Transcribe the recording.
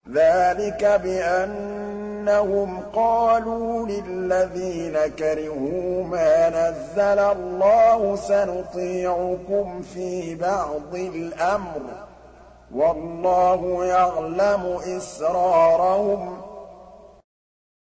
ذَٰلِكَ بِأَنَّهُمْ قَالُوا لِلَّذِينَ كَرِهُوا مَا نَزَّلَ اللَّهُ سَنُطِيعُكُمْ فِي بَعْضِ الْأَمْرِ ۖ وَاللَّهُ يَعْلَمُ إِسْرَارَهُمْ